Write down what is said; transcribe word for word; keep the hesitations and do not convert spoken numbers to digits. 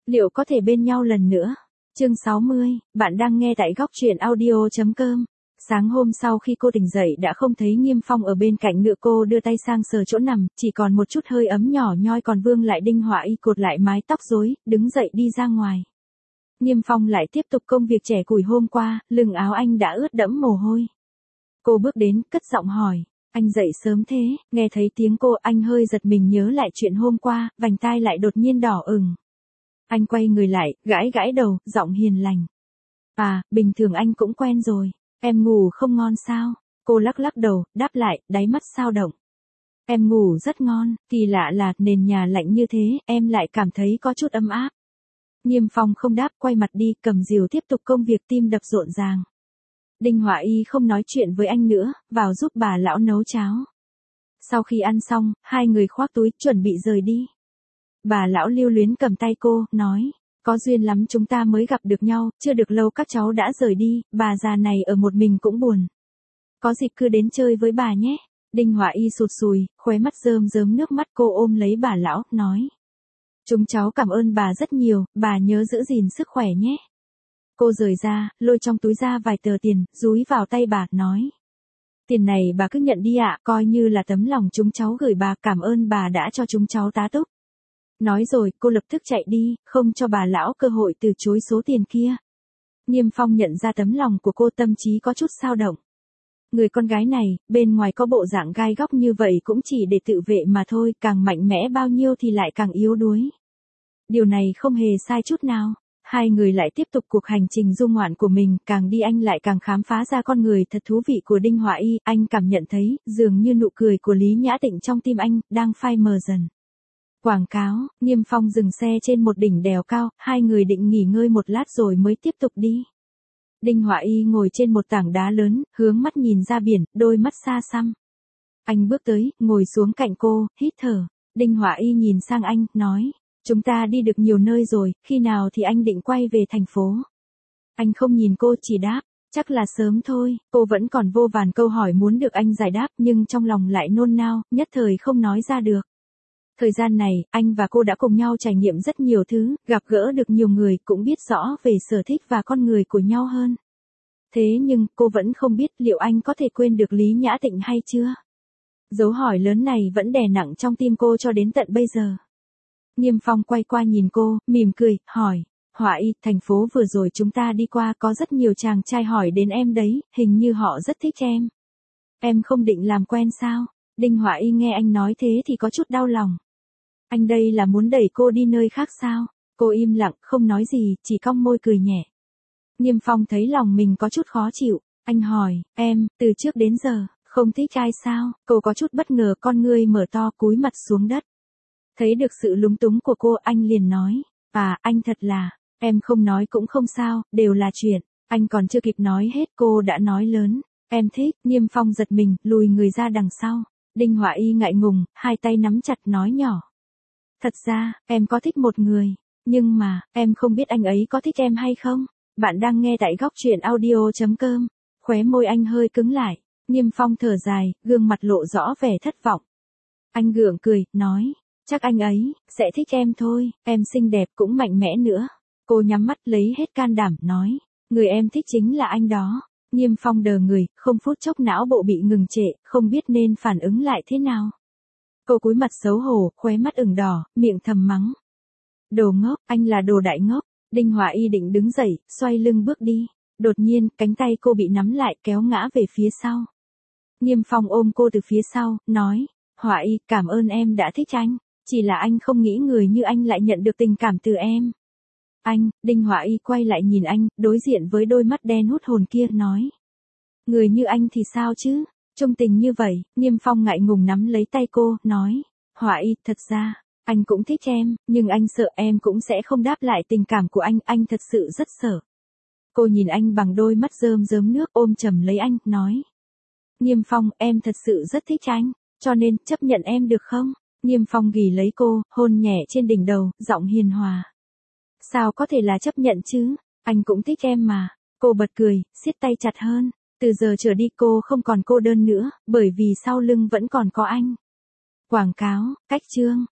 Liệu có thể bên nhau lần nữa? Chương sáu mươi, bạn đang nghe tại góc truyện audio.com. Sáng hôm sau khi cô tỉnh dậy đã không thấy Nghiêm Phong ở bên cạnh nữa, cô đưa tay sang sờ chỗ nằm, chỉ còn một chút hơi ấm nhỏ nhoi còn vương lại. Đinh Họa Y cột lại mái tóc rối, đứng dậy đi ra ngoài. Nghiêm Phong lại tiếp tục công việc chẻ củi hôm qua, lưng áo anh đã ướt đẫm mồ hôi. Cô bước đến, cất giọng hỏi, anh dậy sớm thế? Nghe thấy tiếng cô, anh hơi giật mình nhớ lại chuyện hôm qua, vành tai lại đột nhiên đỏ ửng. Anh quay người lại, gãi gãi đầu, giọng hiền lành. À, bình thường anh cũng quen rồi. Em ngủ không ngon sao? Cô lắc lắc đầu, đáp lại, đáy mắt sao động. Em ngủ rất ngon, kỳ lạ là nền nhà lạnh như thế, em lại cảm thấy có chút ấm áp. Nghiêm Phong không đáp, quay mặt đi, cầm rìu tiếp tục công việc, tim đập rộn ràng. Đinh Họa Y không nói chuyện với anh nữa, vào giúp bà lão nấu cháo. Sau khi ăn xong, hai người khoác túi, chuẩn bị rời đi. Bà lão lưu luyến cầm tay cô, nói, có duyên lắm chúng ta mới gặp được nhau, chưa được lâu các cháu đã rời đi, bà già này ở một mình cũng buồn. Có dịp cứ đến chơi với bà nhé. Đinh Họa Y sụt sùi, khóe mắt rơm rớm nước mắt, cô ôm lấy bà lão, nói. Chúng cháu cảm ơn bà rất nhiều, bà nhớ giữ gìn sức khỏe nhé. Cô rời ra, lôi trong túi ra vài tờ tiền, dúi vào tay bà, nói. Tiền này bà cứ nhận đi ạ, coi như là tấm lòng chúng cháu gửi bà, cảm ơn bà đã cho chúng cháu tá túc. Nói rồi, cô lập tức chạy đi, không cho bà lão cơ hội từ chối số tiền kia. Nghiêm Phong nhận ra tấm lòng của cô, tâm trí có chút dao động. Người con gái này, bên ngoài có bộ dạng gai góc như vậy cũng chỉ để tự vệ mà thôi, càng mạnh mẽ bao nhiêu thì lại càng yếu đuối. Điều này không hề sai chút nào. Hai người lại tiếp tục cuộc hành trình du ngoạn của mình, càng đi anh lại càng khám phá ra con người thật thú vị của Đinh Họa Y, anh cảm nhận thấy, dường như nụ cười của Lý Nhã Tịnh trong tim anh, đang phai mờ dần. Quảng cáo, Nghiêm Phong dừng xe trên một đỉnh đèo cao, hai người định nghỉ ngơi một lát rồi mới tiếp tục đi. Đinh Họa Y ngồi trên một tảng đá lớn, hướng mắt nhìn ra biển, đôi mắt xa xăm. Anh bước tới, ngồi xuống cạnh cô, hít thở. Đinh Họa Y nhìn sang anh, nói. Chúng ta đi được nhiều nơi rồi, khi nào thì anh định quay về thành phố? Anh không nhìn cô, chỉ đáp, chắc là sớm thôi. Cô vẫn còn vô vàn câu hỏi muốn được anh giải đáp, nhưng trong lòng lại nôn nao, nhất thời không nói ra được. Thời gian này, anh và cô đã cùng nhau trải nghiệm rất nhiều thứ, gặp gỡ được nhiều người, cũng biết rõ về sở thích và con người của nhau hơn. Thế nhưng, cô vẫn không biết liệu anh có thể quên được Lý Nhã Tịnh hay chưa? Dấu hỏi lớn này vẫn đè nặng trong tim cô cho đến tận bây giờ. Nghiêm Phong quay qua nhìn cô, mỉm cười, hỏi, Họa Y, thành phố vừa rồi chúng ta đi qua có rất nhiều chàng trai hỏi đến em đấy, hình như họ rất thích em. Em không định làm quen sao? Đinh Họa Y nghe anh nói thế thì có chút đau lòng. Anh đây là muốn đẩy cô đi nơi khác sao? Cô im lặng, không nói gì, chỉ cong môi cười nhẹ. Nghiêm Phong thấy lòng mình có chút khó chịu, anh hỏi, em, từ trước đến giờ, không thích ai sao? Cô có chút bất ngờ, con ngươi mở to, cúi mặt xuống đất. Thấy được sự lúng túng của cô, anh liền nói, à, anh thật là, em không nói cũng không sao, đều là chuyện. Anh còn chưa kịp nói hết cô đã nói lớn, em thích. Nghiêm Phong giật mình, lùi người ra đằng sau. Đinh Họa Y ngại ngùng, hai tay nắm chặt nói nhỏ. Thật ra, em có thích một người, nhưng mà, em không biết anh ấy có thích em hay không. Bạn đang nghe tại góc truyện audio.com. Khóe môi anh hơi cứng lại, Nghiêm Phong thở dài, gương mặt lộ rõ vẻ thất vọng. Anh gượng cười, nói. Chắc anh ấy, sẽ thích em thôi, em xinh đẹp cũng mạnh mẽ nữa. Cô nhắm mắt lấy hết can đảm, nói. Người em thích chính là anh đó. Nghiêm Phong đờ người, không phút chốc não bộ bị ngừng trệ, không biết nên phản ứng lại thế nào. Cô cúi mặt xấu hổ, khóe mắt ửng đỏ, miệng thầm mắng. Đồ ngốc, anh là đồ đại ngốc. Đinh Họa Y định đứng dậy, xoay lưng bước đi. Đột nhiên, cánh tay cô bị nắm lại, kéo ngã về phía sau. Nghiêm Phong ôm cô từ phía sau, nói. Họa Y, cảm ơn em đã thích anh. Chỉ là anh không nghĩ người như anh lại nhận được tình cảm từ em. Anh, Đinh Họa Y quay lại nhìn anh, đối diện với đôi mắt đen hút hồn kia, nói. Người như anh thì sao chứ? Trung tình như vậy, Nghiêm Phong ngại ngùng nắm lấy tay cô, nói. Họa Y, thật ra, anh cũng thích em, nhưng anh sợ em cũng sẽ không đáp lại tình cảm của anh, anh thật sự rất sợ. Cô nhìn anh bằng đôi mắt rơm rớm nước, ôm chầm lấy anh, nói. Nghiêm Phong, em thật sự rất thích anh, cho nên, chấp nhận em được không? Nghiêm Phong ghì lấy cô, hôn nhẹ trên đỉnh đầu, giọng hiền hòa. Sao có thể là chấp nhận chứ, anh cũng thích em mà. Cô bật cười, siết tay chặt hơn. Từ giờ trở đi cô không còn cô đơn nữa, bởi vì sau lưng vẫn còn có anh. Quảng cáo, cách chương.